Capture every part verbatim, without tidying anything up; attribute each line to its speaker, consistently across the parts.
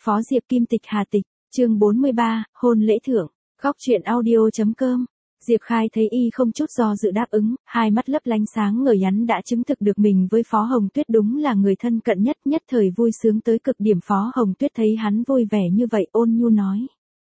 Speaker 1: Phó Diệp Kim Tịch Hà Tịch, chương bốn mươi ba, hôn lễ thượng, góc truyện audio.com. Diệp Khai thấy y không chút do dự đáp ứng, hai mắt lấp lánh sáng ngời hắn đã chứng thực được mình với Phó Hồng Tuyết đúng là người thân cận nhất, nhất thời vui sướng tới cực điểm. Phó Hồng Tuyết thấy hắn vui vẻ như vậy ôn nhu nói.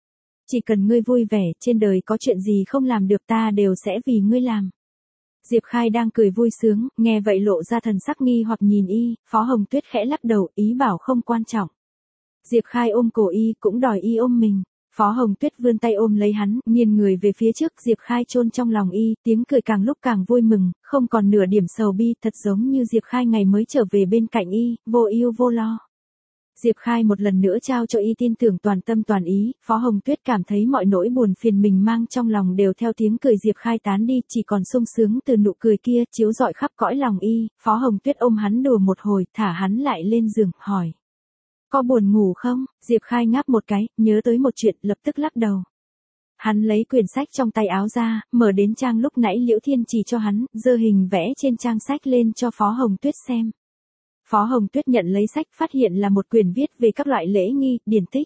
Speaker 1: Chỉ cần ngươi vui vẻ, trên đời có chuyện gì không làm được ta đều sẽ vì ngươi làm. Diệp Khai đang cười vui sướng, nghe vậy lộ ra thần sắc nghi hoặc nhìn y, Phó Hồng Tuyết khẽ lắc đầu, ý bảo không quan trọng. Diệp Khai ôm cổ y, cũng đòi y ôm mình. Phó Hồng Tuyết vươn tay ôm lấy hắn, nghiêng người về phía trước, Diệp Khai chôn trong lòng y, tiếng cười càng lúc càng vui mừng, không còn nửa điểm sầu bi, thật giống như Diệp Khai ngày mới trở về bên cạnh y, vô ưu vô lo. Diệp Khai một lần nữa trao cho y tin tưởng toàn tâm toàn ý, Phó Hồng Tuyết cảm thấy mọi nỗi buồn phiền mình mang trong lòng đều theo tiếng cười Diệp Khai tán đi, chỉ còn sung sướng từ nụ cười kia chiếu rọi khắp cõi lòng y. Phó Hồng Tuyết ôm hắn đùa một hồi, thả hắn lại lên giường, hỏi. Có buồn ngủ không? Diệp Khai ngáp một cái, nhớ tới một chuyện, lập tức lắc đầu. Hắn lấy quyển sách trong tay áo ra, mở đến trang lúc nãy Liễu Thiên chỉ cho hắn, giơ hình vẽ trên trang sách lên cho Phó Hồng Tuyết xem. Phó Hồng Tuyết nhận lấy sách, phát hiện là một quyển viết về các loại lễ nghi, điển tích.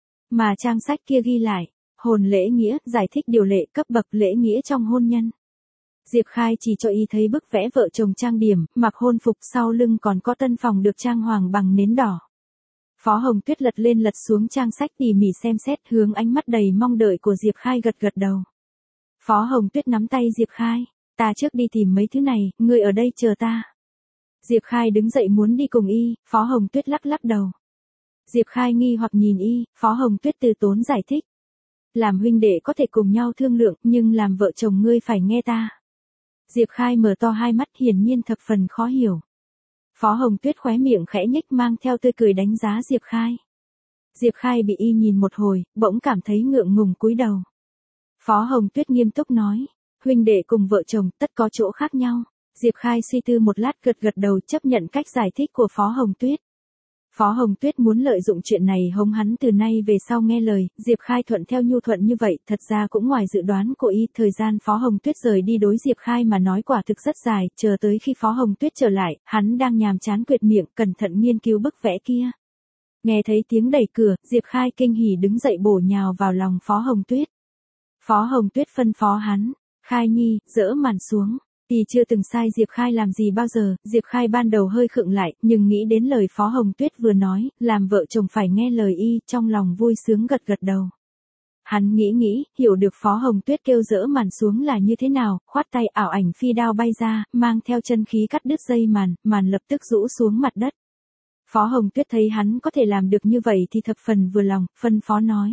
Speaker 1: Mà trang sách kia ghi lại, hôn lễ nghĩa, giải thích điều lệ cấp bậc lễ nghĩa trong hôn nhân. Diệp Khai chỉ cho y thấy bức vẽ vợ chồng trang điểm, mặc hôn phục, sau lưng còn có tân phòng được trang hoàng bằng nến đỏ. Phó Hồng Tuyết lật lên lật xuống trang sách tỉ mỉ xem xét, hướng ánh mắt đầy mong đợi của Diệp Khai gật gật đầu. Phó Hồng Tuyết nắm tay Diệp Khai, ta trước đi tìm mấy thứ này, ngươi ở đây chờ ta. Diệp Khai đứng dậy muốn đi cùng y, Phó Hồng Tuyết lắc lắc đầu. Diệp Khai nghi hoặc nhìn y, Phó Hồng Tuyết từ tốn giải thích. Làm huynh đệ có thể cùng nhau thương lượng, nhưng làm vợ chồng ngươi phải nghe ta. Diệp Khai mở to hai mắt, hiển nhiên thập phần khó hiểu. Phó Hồng Tuyết khóe miệng khẽ nhếch, mang theo tươi cười đánh giá Diệp Khai. Diệp Khai bị y nhìn một hồi, bỗng cảm thấy ngượng ngùng cúi đầu. Phó Hồng Tuyết nghiêm túc nói, huynh đệ cùng vợ chồng tất có chỗ khác nhau. Diệp Khai suy tư một lát gật gật đầu, chấp nhận cách giải thích của Phó Hồng Tuyết. Phó Hồng Tuyết muốn lợi dụng chuyện này hống hắn từ nay về sau nghe lời, Diệp Khai thuận theo nhu thuận như vậy, thật ra cũng ngoài dự đoán của y. Thời gian Phó Hồng Tuyết rời đi đối Diệp Khai mà nói quả thực rất dài, chờ tới khi Phó Hồng Tuyết trở lại, hắn đang nhàm chán quệt miệng, cẩn thận nghiên cứu bức vẽ kia. Nghe thấy tiếng đẩy cửa, Diệp Khai kinh hỉ đứng dậy bổ nhào vào lòng Phó Hồng Tuyết. Phó Hồng Tuyết phân phó hắn, Khai nhi, dỡ màn xuống. Y chưa từng sai Diệp Khai làm gì bao giờ, Diệp Khai ban đầu hơi khựng lại, nhưng nghĩ đến lời Phó Hồng Tuyết vừa nói, làm vợ chồng phải nghe lời y, trong lòng vui sướng gật gật đầu. Hắn nghĩ nghĩ, hiểu được Phó Hồng Tuyết kêu dỡ màn xuống là như thế nào, khoát tay, ảo ảnh phi đao bay ra, mang theo chân khí cắt đứt dây màn, màn lập tức rũ xuống mặt đất. Phó Hồng Tuyết thấy hắn có thể làm được như vậy thì thập phần vừa lòng, phân phó nói.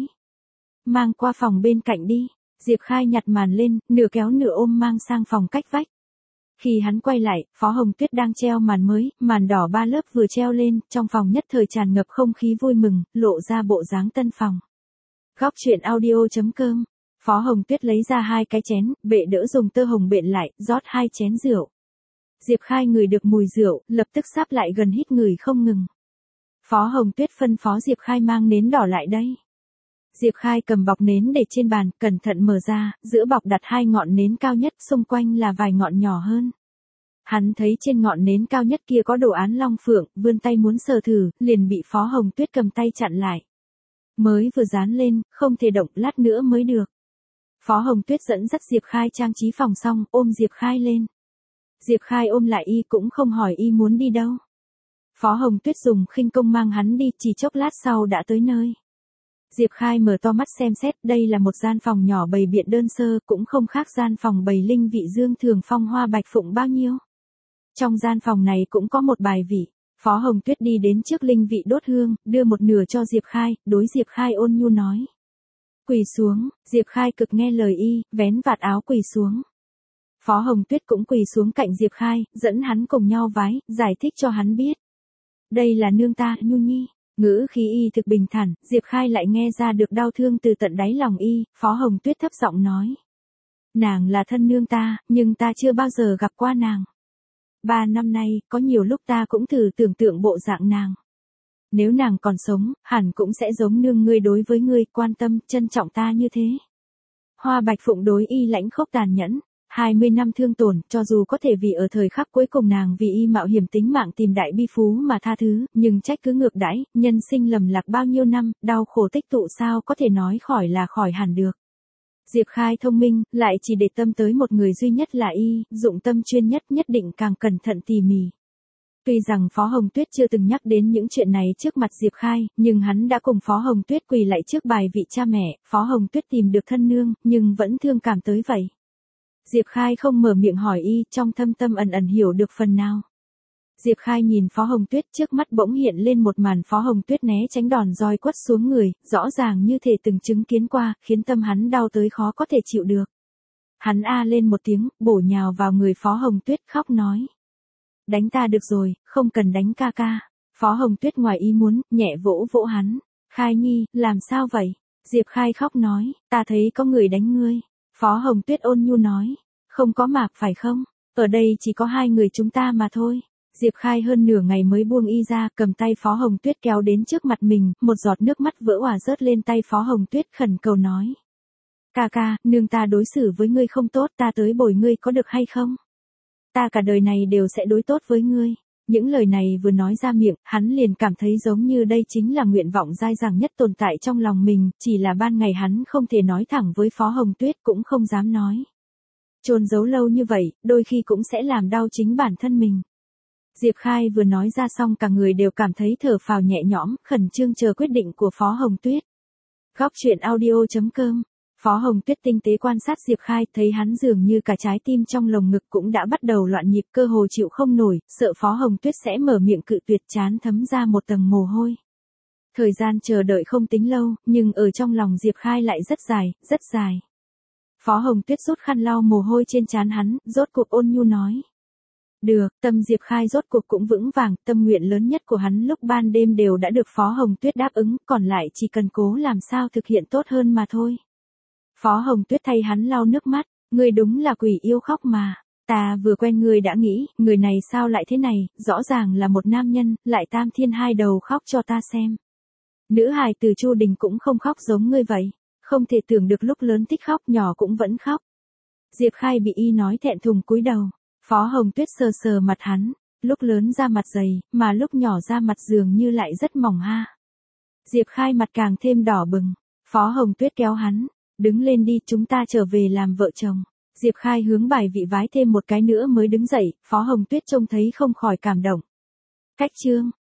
Speaker 1: Mang qua phòng bên cạnh đi. Diệp Khai nhặt màn lên, nửa kéo nửa ôm mang sang phòng cách vách. Khi hắn quay lại, Phó Hồng Tuyết đang treo màn mới, màn đỏ ba lớp vừa treo lên, trong phòng nhất thời tràn ngập không khí vui mừng, lộ ra bộ dáng tân phòng. Góc truyện audio.com. Phó Hồng Tuyết lấy ra hai cái chén, bệ đỡ dùng tơ hồng bện lại, rót hai chén rượu. Diệp Khai ngửi được mùi rượu, lập tức sáp lại gần hít ngửi không ngừng. Phó Hồng Tuyết phân phó Diệp Khai mang nến đỏ lại đây. Diệp Khai cầm bọc nến để trên bàn, cẩn thận mở ra, giữa bọc đặt hai ngọn nến cao nhất, xung quanh là vài ngọn nhỏ hơn. Hắn thấy trên ngọn nến cao nhất kia có đồ án long phượng, vươn tay muốn sờ thử, liền bị Phó Hồng Tuyết cầm tay chặn lại. Mới vừa dán lên, không thể động, lát nữa mới được. Phó Hồng Tuyết dẫn dắt Diệp Khai trang trí phòng xong, ôm Diệp Khai lên. Diệp Khai ôm lại y cũng không hỏi y muốn đi đâu. Phó Hồng Tuyết dùng khinh công mang hắn đi, chỉ chốc lát sau đã tới nơi. Diệp Khai mở to mắt xem xét, đây là một gian phòng nhỏ bày biện đơn sơ, cũng không khác gian phòng bày linh vị dương thường phong hoa bạch phụng bao nhiêu. Trong gian phòng này cũng có một bài vị, Phó Hồng Tuyết đi đến trước linh vị đốt hương, đưa một nửa cho Diệp Khai, đối Diệp Khai ôn nhu nói. Quỳ xuống, Diệp Khai cực nghe lời y, vén vạt áo quỳ xuống. Phó Hồng Tuyết cũng quỳ xuống cạnh Diệp Khai, dẫn hắn cùng nhau vái, giải thích cho hắn biết. Đây là nương ta, Nhu Nhi. Ngữ khí y thực bình thản, Diệp Khai lại nghe ra được đau thương từ tận đáy lòng y, Phó Hồng Tuyết thấp giọng nói. Nàng là thân nương ta, nhưng ta chưa bao giờ gặp qua nàng. Ba năm nay, có nhiều lúc ta cũng thử tưởng tượng bộ dạng nàng. Nếu nàng còn sống, hẳn cũng sẽ giống nương ngươi đối với ngươi, quan tâm, trân trọng ta như thế. Hoa bạch phụng đối y lãnh khốc tàn nhẫn, hai mươi năm thương tổn, cho dù có thể vì ở thời khắc cuối cùng nàng vì y mạo hiểm tính mạng tìm đại bi phú mà tha thứ, nhưng trách cứ ngược đãi, nhân sinh lầm lạc bao nhiêu năm, đau khổ tích tụ sao có thể nói khỏi là khỏi hẳn được. Diệp Khai thông minh, lại chỉ để tâm tới một người duy nhất là y, dụng tâm chuyên nhất nhất định càng cẩn thận tỉ mỉ. Tuy rằng Phó Hồng Tuyết chưa từng nhắc đến những chuyện này trước mặt Diệp Khai, nhưng hắn đã cùng Phó Hồng Tuyết quỳ lạy trước bài vị cha mẹ, Phó Hồng Tuyết tìm được thân nương, nhưng vẫn thương cảm tới vậy. Diệp Khai không mở miệng hỏi y, trong thâm tâm ẩn ẩn hiểu được phần nào. Diệp Khai nhìn Phó Hồng Tuyết, trước mắt bỗng hiện lên một màn Phó Hồng Tuyết né tránh đòn roi quất xuống người, rõ ràng như thể từng chứng kiến qua, khiến tâm hắn đau tới khó có thể chịu được. Hắn a lên một tiếng, bổ nhào vào người Phó Hồng Tuyết khóc nói. Đánh ta được rồi, không cần đánh ca ca. Phó Hồng Tuyết ngoài ý muốn, nhẹ vỗ vỗ hắn. Khai nhi, làm sao vậy? Diệp Khai khóc nói, ta thấy có người đánh ngươi. Phó Hồng Tuyết ôn nhu nói, không có mà, phải không? Ở đây chỉ có hai người chúng ta mà thôi. Diệp Khai hơn nửa ngày mới buông y ra, cầm tay Phó Hồng Tuyết kéo đến trước mặt mình, một giọt nước mắt vỡ òa rớt lên tay Phó Hồng Tuyết khẩn cầu nói. Ca ca, nương ta đối xử với ngươi không tốt, ta tới bồi ngươi có được hay không? Ta cả đời này đều sẽ đối tốt với ngươi. Những lời này vừa nói ra miệng, hắn liền cảm thấy giống như đây chính là nguyện vọng dai dẳng nhất tồn tại trong lòng mình, chỉ là ban ngày hắn không thể nói thẳng với Phó Hồng Tuyết cũng không dám nói. Chôn giấu lâu như vậy, đôi khi cũng sẽ làm đau chính bản thân mình. Diệp Khai vừa nói ra xong cả người đều cảm thấy thở phào nhẹ nhõm, khẩn trương chờ quyết định của Phó Hồng Tuyết. Góc truyện audio chấm com. Phó Hồng Tuyết tinh tế quan sát Diệp Khai, thấy hắn dường như cả trái tim trong lồng ngực cũng đã bắt đầu loạn nhịp, cơ hồ chịu không nổi, sợ Phó Hồng Tuyết sẽ mở miệng cự tuyệt, chán thấm ra một tầng mồ hôi. Thời gian chờ đợi không tính lâu, nhưng ở trong lòng Diệp Khai lại rất dài, rất dài. Phó Hồng Tuyết rút khăn lau mồ hôi trên trán hắn, rốt cuộc ôn nhu nói. Được, tâm Diệp Khai rốt cuộc cũng vững vàng, tâm nguyện lớn nhất của hắn lúc ban đêm đều đã được Phó Hồng Tuyết đáp ứng, còn lại chỉ cần cố làm sao thực hiện tốt hơn mà thôi. Phó Hồng Tuyết thay hắn lau nước mắt, ngươi đúng là quỷ yêu khóc mà, ta vừa quen ngươi đã nghĩ, người này sao lại thế này, rõ ràng là một nam nhân, lại tam thiên hai đầu khóc cho ta xem. Nữ hài từ Chu Đình cũng không khóc giống ngươi vậy, không thể tưởng được lúc lớn thích khóc nhỏ cũng vẫn khóc. Diệp Khai bị y nói thẹn thùng cúi đầu, Phó Hồng Tuyết sờ sờ mặt hắn, lúc lớn da mặt dày, mà lúc nhỏ da mặt dường như lại rất mỏng ha. Diệp Khai mặt càng thêm đỏ bừng, Phó Hồng Tuyết kéo hắn. Đứng lên đi, chúng ta trở về làm vợ chồng. Diệp Khai hướng bài vị vái thêm một cái nữa mới đứng dậy, Phó Hồng Tuyết trông thấy không khỏi cảm động. Cách chương.